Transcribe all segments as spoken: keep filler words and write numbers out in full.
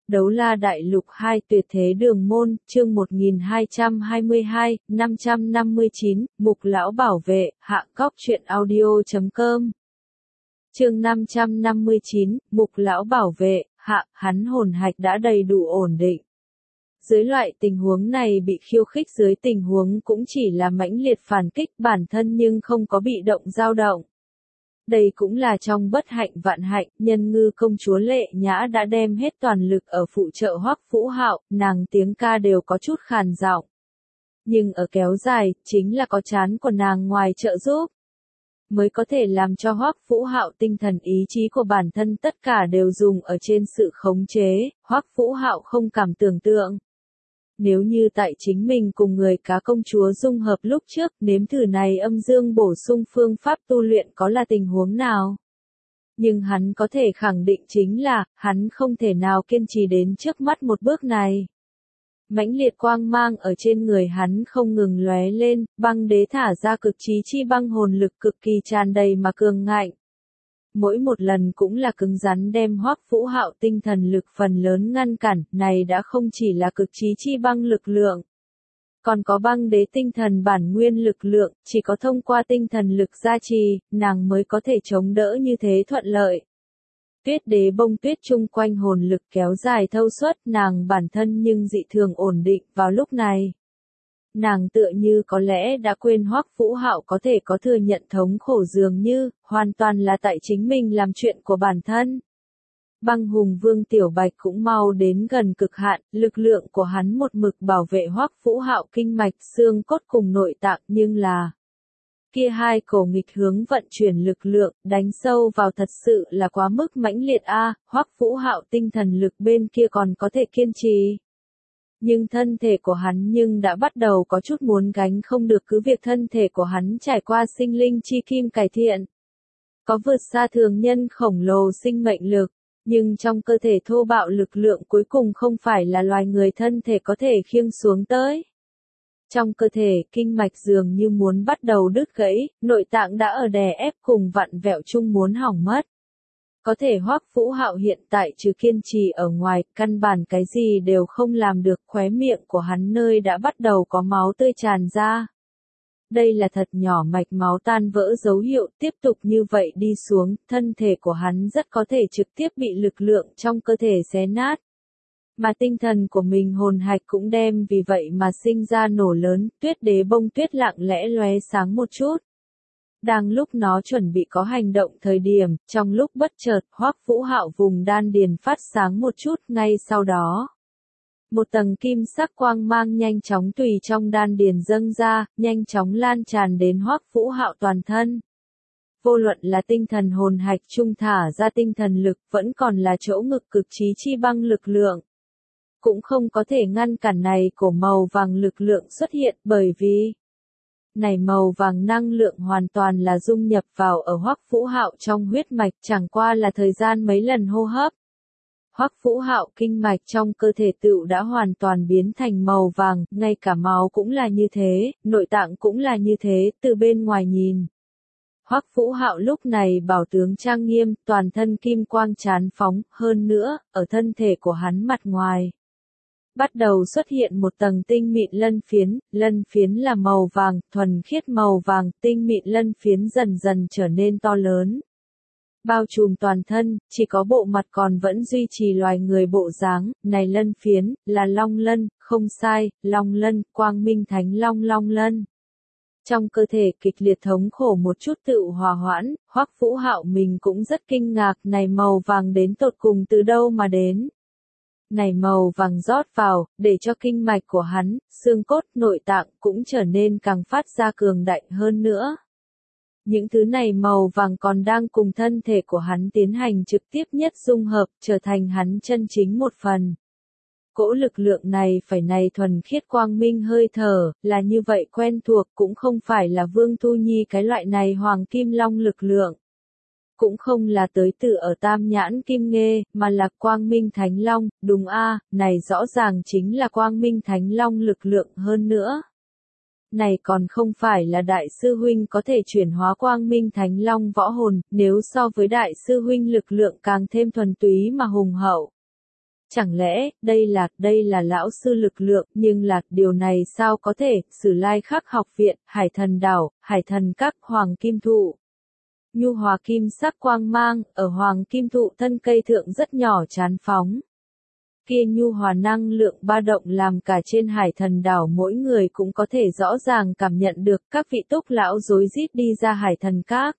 Đấu La Đại Lục hai Tuyệt Thế Đường Môn, chương một nghìn hai trăm hai mươi hai, năm trăm năm mươi chín, Mục Lão Bảo Vệ, Hạ Cóc Truyện Audio chấm com. Chương năm trăm năm mươi chín, Mục Lão Bảo Vệ, Hạ, hắn hồn hạch đã đầy đủ ổn định. Dưới loại tình huống này bị khiêu khích dưới tình huống cũng chỉ là mãnh liệt phản kích bản thân nhưng không có bị động dao động. Đây cũng là trong bất hạnh vạn hạnh, Nhân Ngư công chúa Lệ Nhã đã đem hết toàn lực ở phụ trợ Hoắc Vũ Hạo, nàng tiếng ca đều có chút khàn giọng. Nhưng ở kéo dài, chính là có chán của nàng ngoài trợ giúp, mới có thể làm cho Hoắc Vũ Hạo tinh thần ý chí của bản thân tất cả đều dùng ở trên sự khống chế, Hoắc Vũ Hạo không cảm tưởng tượng. Nếu như tại chính mình cùng người cá công chúa dung hợp lúc trước, nếm thử này âm dương bổ sung phương pháp tu luyện có là tình huống nào? Nhưng hắn có thể khẳng định chính là, hắn không thể nào kiên trì đến trước mắt một bước này. Mãnh liệt quang mang ở trên người hắn không ngừng lóe lên, băng đế thả ra cực chí chi băng hồn lực cực kỳ tràn đầy mà cường ngạnh. Mỗi một lần cũng là cứng rắn đem Hoắc Vũ Hạo tinh thần lực phần lớn ngăn cản, này đã không chỉ là cực chí chi băng lực lượng. Còn có băng đế tinh thần bản nguyên lực lượng, chỉ có thông qua tinh thần lực gia trì, nàng mới có thể chống đỡ như thế thuận lợi. Tuyết đế bông tuyết chung quanh hồn lực kéo dài thâu suốt, nàng bản thân nhưng dị thường ổn định vào lúc này. Nàng tựa như có lẽ đã quên Hoắc Vũ Hạo có thể có thừa nhận thống khổ dường như, hoàn toàn là tại chính mình làm chuyện của bản thân. Băng hùng vương Tiểu Bạch cũng mau đến gần cực hạn, lực lượng của hắn một mực bảo vệ Hoắc Vũ Hạo kinh mạch xương cốt cùng nội tạng nhưng là kia hai cổ nghịch hướng vận chuyển lực lượng, đánh sâu vào thật sự là quá mức mãnh liệt a, Hoắc Vũ Hạo tinh thần lực bên kia còn có thể kiên trì. Nhưng thân thể của hắn nhưng đã bắt đầu có chút muốn gánh không được cứ việc thân thể của hắn trải qua sinh linh chi kim cải thiện. Có vượt xa thường nhân khổng lồ sinh mệnh lực, nhưng trong cơ thể thô bạo lực lượng cuối cùng không phải là loài người thân thể có thể khiêng xuống tới. Trong cơ thể, kinh mạch dường như muốn bắt đầu đứt gãy, nội tạng đã ở đè ép cùng vặn vẹo chung muốn hỏng mất. Có thể Hoắc Vũ Hạo hiện tại trừ kiên trì ở ngoài, căn bản cái gì đều không làm được, khóe miệng của hắn nơi đã bắt đầu có máu tươi tràn ra. Đây là thật nhỏ mạch máu tan vỡ dấu hiệu, tiếp tục như vậy đi xuống, thân thể của hắn rất có thể trực tiếp bị lực lượng trong cơ thể xé nát. Mà tinh thần của mình hồn hạch cũng đem vì vậy mà sinh ra nổ lớn, tuyết đế bông tuyết lặng lẽ lóe sáng một chút. Đang lúc nó chuẩn bị có hành động thời điểm, trong lúc bất chợt, Hoắc Vũ Hạo vùng đan điền phát sáng một chút, ngay sau đó. Một tầng kim sắc quang mang nhanh chóng tùy trong đan điền dâng ra, nhanh chóng lan tràn đến Hoắc Vũ Hạo toàn thân. Vô luận là tinh thần hồn hạch trung thả ra tinh thần lực, vẫn còn là chỗ ngực cực chí chi băng lực lượng. Cũng không có thể ngăn cản này của màu vàng lực lượng xuất hiện bởi vì này màu vàng năng lượng hoàn toàn là dung nhập vào ở Hoắc Vũ Hạo trong huyết mạch, chẳng qua là thời gian mấy lần hô hấp. Hoắc Vũ Hạo kinh mạch trong cơ thể tựu đã hoàn toàn biến thành màu vàng, ngay cả máu cũng là như thế, nội tạng cũng là như thế, từ bên ngoài nhìn. Hoắc Vũ Hạo lúc này bảo tướng trang nghiêm, toàn thân kim quang chán phóng, hơn nữa, ở thân thể của hắn mặt ngoài bắt đầu xuất hiện một tầng tinh mịn lân phiến, lân phiến là màu vàng, thuần khiết màu vàng, tinh mịn lân phiến dần dần trở nên to lớn. Bao trùm toàn thân, chỉ có bộ mặt còn vẫn duy trì loài người bộ dáng, này lân phiến, là long lân, không sai, long lân, quang minh thánh long long lân. Trong cơ thể kịch liệt thống khổ một chút tự hòa hoãn, Hoắc Vũ Hạo mình cũng rất kinh ngạc, này màu vàng đến tột cùng từ đâu mà đến. Này màu vàng rót vào, để cho kinh mạch của hắn, xương cốt, nội tạng cũng trở nên càng phát ra cường đại hơn nữa. Những thứ này màu vàng còn đang cùng thân thể của hắn tiến hành trực tiếp nhất dung hợp, trở thành hắn chân chính một phần. Cỗ lực lượng này phải này thuần khiết quang minh hơi thở, là như vậy quen thuộc, cũng không phải là Vương Thu Nhi cái loại này hoàng kim long lực lượng. Cũng không là tới từ ở tam nhãn kim nghê, mà là quang minh thánh long, đúng a, này rõ ràng chính là quang minh thánh long lực lượng hơn nữa. Này còn không phải là đại sư huynh có thể chuyển hóa quang minh thánh long võ hồn, nếu so với đại sư huynh lực lượng càng thêm thuần túy mà hùng hậu. Chẳng lẽ, đây là, đây là lão sư lực lượng, nhưng là, điều này sao có thể, Sử Lai Khắc học viện, Hải Thần Đảo, Hải Thần Các, Hoàng Kim Thụ. Nhu hòa kim sắc quang mang, ở Hoàng Kim Thụ thân cây thượng rất nhỏ chán phóng. Kia nhu hòa năng lượng ba động làm cả trên Hải Thần Đảo mỗi người cũng có thể rõ ràng cảm nhận được các vị túc lão rối rít đi ra Hải Thần Các.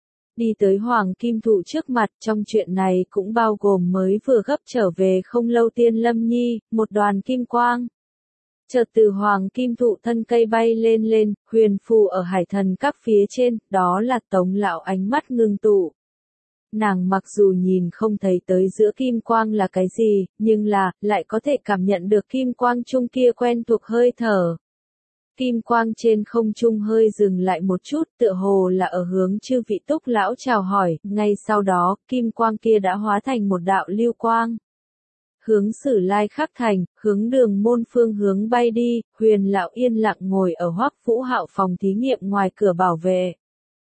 Đi tới Hoàng Kim Thụ trước mặt, trong chuyện này cũng bao gồm mới vừa gấp trở về không lâu Tiên Lâm Nhi, một đoàn kim quang. Chợt từ Hoàng Kim Thụ thân cây bay lên lên, huyền phù ở Hải Thần Các phía trên, đó là Tống lão ánh mắt ngưng tụ. Nàng mặc dù nhìn không thấy tới giữa kim quang là cái gì, nhưng là, lại có thể cảm nhận được kim quang trung kia quen thuộc hơi thở. Kim quang trên không trung hơi dừng lại một chút, tựa hồ là ở hướng chư vị túc lão chào hỏi, ngay sau đó, kim quang kia đã hóa thành một đạo lưu quang. Hướng Sử Lai Khắc thành, hướng Đường Môn phương hướng bay đi, Huyền lão yên lặng ngồi ở Hoắc Vũ Hạo phòng thí nghiệm ngoài cửa bảo vệ.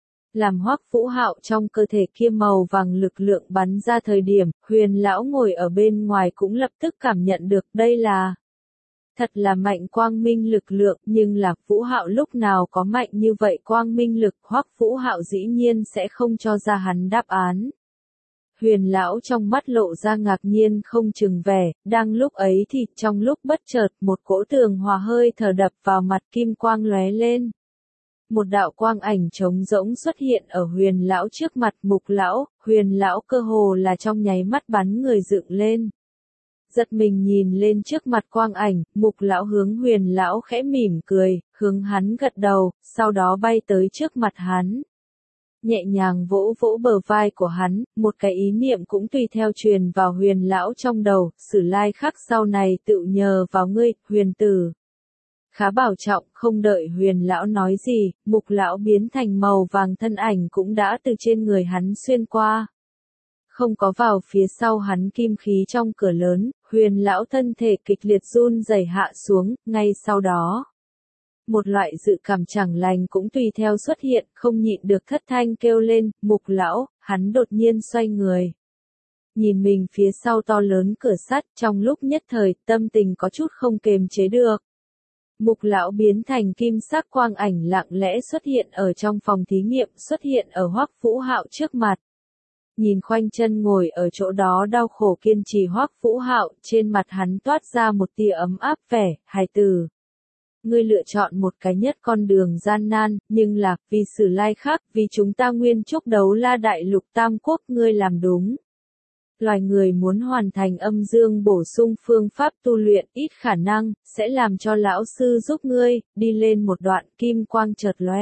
Làm Hoắc Vũ Hạo trong cơ thể kia màu vàng lực lượng bắn ra thời điểm, Huyền lão ngồi ở bên ngoài cũng lập tức cảm nhận được đây là thật là mạnh quang minh lực lượng, nhưng là Vũ Hạo lúc nào có mạnh như vậy quang minh lực, Hoắc Vũ Hạo dĩ nhiên sẽ không cho ra hắn đáp án. Huyền lão trong mắt lộ ra ngạc nhiên không chừng vẻ, đang lúc ấy thì trong lúc bất chợt một cỗ tường hòa hơi thở đập vào mặt kim quang lóe lên. Một đạo quang ảnh trống rỗng xuất hiện ở huyền lão trước mặt mục lão, huyền lão cơ hồ là trong nháy mắt bắn người dựng lên. Giật mình nhìn lên trước mặt quang ảnh, mục lão hướng huyền lão khẽ mỉm cười, hướng hắn gật đầu, sau đó bay tới trước mặt hắn. Nhẹ nhàng vỗ vỗ bờ vai của hắn, một cái ý niệm cũng tùy theo truyền vào huyền lão trong đầu, Sử Lai Khắc sau này tự nhờ vào ngươi, huyền tử. Khá bảo trọng, không đợi huyền lão nói gì, mục lão biến thành màu vàng thân ảnh cũng đã từ trên người hắn xuyên qua. Không có vào phía sau hắn kim khí trong cửa lớn, huyền lão thân thể kịch liệt run rẩy hạ xuống, ngay sau đó. Một loại dự cảm chẳng lành cũng tùy theo xuất hiện, không nhịn được thất thanh kêu lên, mục lão, hắn đột nhiên xoay người. Nhìn mình phía sau to lớn cửa sắt, trong lúc nhất thời, tâm tình có chút không kềm chế được. Mục lão biến thành kim sắc quang ảnh lặng lẽ xuất hiện ở trong phòng thí nghiệm, xuất hiện ở Hoắc Vũ Hạo trước mặt. Nhìn khoanh chân ngồi ở chỗ đó đau khổ kiên trì Hoắc Vũ Hạo, trên mặt hắn toát ra một tia ấm áp vẻ, hài tử. Ngươi lựa chọn một cái nhất con đường gian nan, nhưng là, vì Sử Lai Khắc, vì chúng ta nguyên trúc đấu la đại lục tam quốc, ngươi làm đúng. Loài người muốn hoàn thành âm dương bổ sung phương pháp tu luyện ít khả năng, sẽ làm cho lão sư giúp ngươi, đi lên một đoạn kim quang chợt lóe.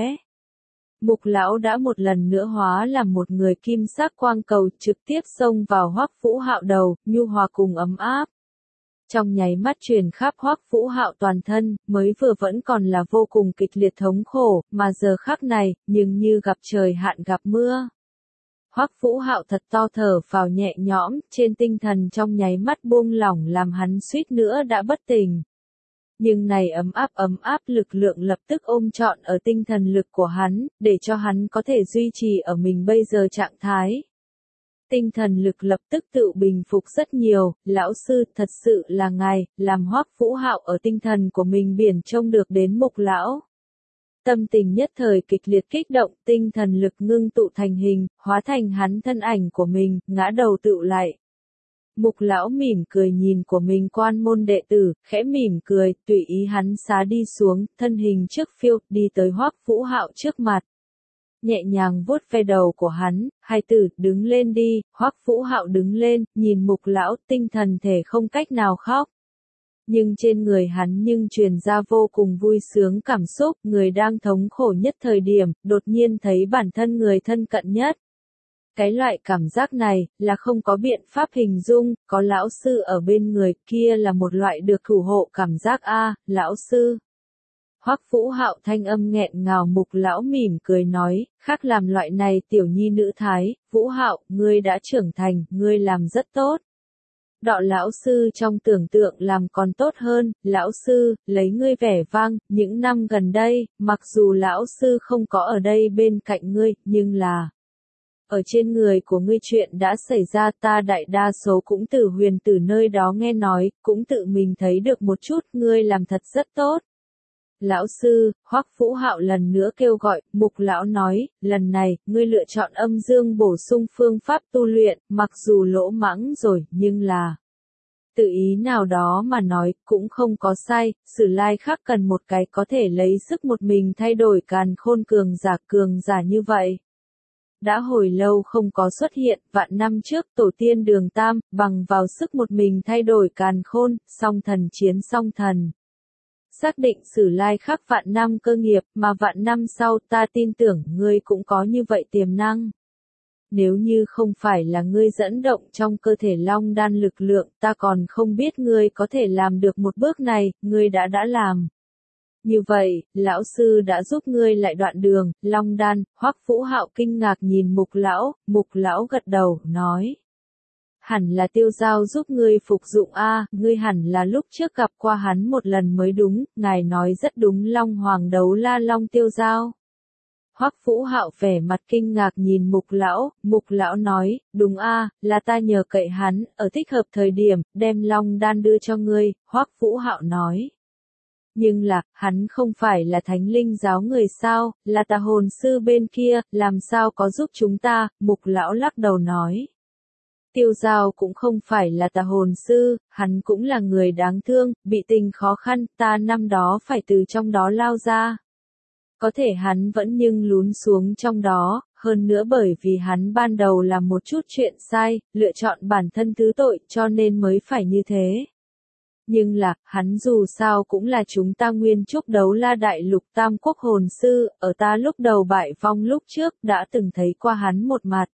Mục lão đã một lần nữa hóa làm một người kim sắc quang cầu trực tiếp xông vào Hoắc Vũ Hạo đầu, nhu hòa cùng ấm áp. Trong nháy mắt truyền khắp Hoắc Vũ Hạo toàn thân, mới vừa vẫn còn là vô cùng kịch liệt thống khổ, mà giờ khắc này, nhưng như gặp trời hạn gặp mưa. Hoắc Vũ Hạo thật to thở phào nhẹ nhõm, trên tinh thần trong nháy mắt buông lỏng làm hắn suýt nữa đã bất tỉnh. Nhưng này ấm áp ấm áp lực lượng lập tức ôm trọn ở tinh thần lực của hắn, để cho hắn có thể duy trì ở mình bây giờ trạng thái. Tinh thần lực lập tức tự bình phục rất nhiều, lão sư, thật sự là ngài, làm Hoắc Vũ Hạo ở tinh thần của mình biển trông được đến mục lão. Tâm tình nhất thời kịch liệt kích động, tinh thần lực ngưng tụ thành hình, hóa thành hắn thân ảnh của mình, ngã đầu tựu lại. Mục lão mỉm cười nhìn của mình quan môn đệ tử, khẽ mỉm cười, tùy ý hắn xá đi xuống, thân hình trước phiêu, đi tới Hoắc Vũ Hạo trước mặt. Nhẹ nhàng vuốt ve đầu của hắn, hai tử, đứng lên đi, Hoắc Vũ Hạo đứng lên, nhìn mục lão, tinh thần thể không cách nào khóc. Nhưng trên người hắn nhưng truyền ra vô cùng vui sướng cảm xúc, người đang thống khổ nhất thời điểm, đột nhiên thấy bản thân người thân cận nhất. Cái loại cảm giác này, là không có biện pháp hình dung, có lão sư ở bên người kia là một loại được thủ hộ cảm giác a, lão sư. Hoắc Vũ Hạo thanh âm nghẹn ngào mục lão mỉm cười nói, khác làm loại này tiểu nhi nữ thái, Vũ Hạo, ngươi đã trưởng thành, ngươi làm rất tốt. Đọ lão sư trong tưởng tượng làm còn tốt hơn, lão sư, lấy ngươi vẻ vang, những năm gần đây, mặc dù lão sư không có ở đây bên cạnh ngươi, nhưng là Ở trên người của ngươi chuyện đã xảy ra ta đại đa số cũng từ huyền tử nơi đó nghe nói, cũng tự mình thấy được một chút, ngươi làm thật rất tốt. Lão sư, Hoắc Vũ Hạo lần nữa kêu gọi, Mục lão nói, lần này, ngươi lựa chọn âm dương bổ sung phương pháp tu luyện, mặc dù lỗ mãng rồi, nhưng là... Tự ý nào đó mà nói, cũng không có sai, Sử Lai Khắc cần một cái có thể lấy sức một mình thay đổi càn khôn cường giả cường giả như vậy. Đã hồi lâu không có xuất hiện, vạn năm trước tổ tiên Đường Tam, bằng vào sức một mình thay đổi càn khôn, song thần chiến song thần. Xác định Sử Lai Khắc vạn năm cơ nghiệp, mà vạn năm sau ta tin tưởng ngươi cũng có như vậy tiềm năng. Nếu như không phải là ngươi dẫn động trong cơ thể long đan lực lượng, ta còn không biết ngươi có thể làm được một bước này, ngươi đã đã làm. Như vậy, lão sư đã giúp ngươi lại đoạn đường, long đan, Hoắc Vũ Hạo kinh ngạc nhìn Mục lão, Mục lão gật đầu, nói. Hẳn là Tiêu Giao giúp ngươi phục dụng a, ngươi hẳn là lúc trước gặp qua hắn một lần mới đúng, ngài nói rất đúng, Long Hoàng đấu la Long Tiêu Giao. Hoắc Vũ Hạo vẻ mặt kinh ngạc nhìn Mục lão, Mục lão nói, đúng a, là ta nhờ cậy hắn, ở thích hợp thời điểm, đem long đan đưa cho ngươi, Hoắc Vũ Hạo nói. Nhưng là, hắn không phải là thánh linh giáo người sao, là tà hồn sư bên kia, làm sao có giúp chúng ta, Mục lão lắc đầu nói. Tiêu Giao cũng không phải là tà hồn sư, hắn cũng là người đáng thương, bị tình khó khăn, ta năm đó phải từ trong đó lao ra. Có thể hắn vẫn nhưng lún xuống trong đó, hơn nữa bởi vì hắn ban đầu làm một chút chuyện sai, lựa chọn bản thân thứ tội cho nên mới phải như thế. Nhưng là, hắn dù sao cũng là chúng ta nguyên trúc đấu la đại lục tam quốc hồn sư, ở ta lúc đầu bại vong lúc trước đã từng thấy qua hắn một mặt.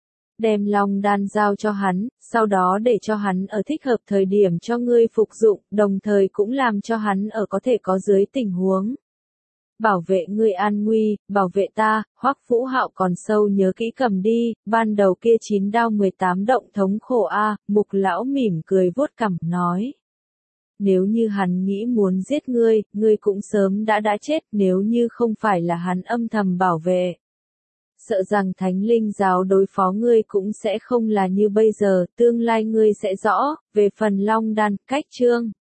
Đem long đan giao cho hắn, sau đó để cho hắn ở thích hợp thời điểm cho ngươi phục dụng, đồng thời cũng làm cho hắn ở có thể có dưới tình huống. Bảo vệ ngươi an nguy, bảo vệ ta, Hoắc Vũ Hạo còn sâu nhớ kỹ cầm đi, ban đầu kia chín đao mười tám động thống khổ a, Mục lão mỉm cười vuốt cằm nói. Nếu như hắn nghĩ muốn giết ngươi, ngươi cũng sớm đã đã chết, nếu như không phải là hắn âm thầm bảo vệ. Sợ rằng thánh linh giáo đối phó ngươi cũng sẽ không là như bây giờ, tương lai ngươi sẽ rõ, về phần long đan, cách chương.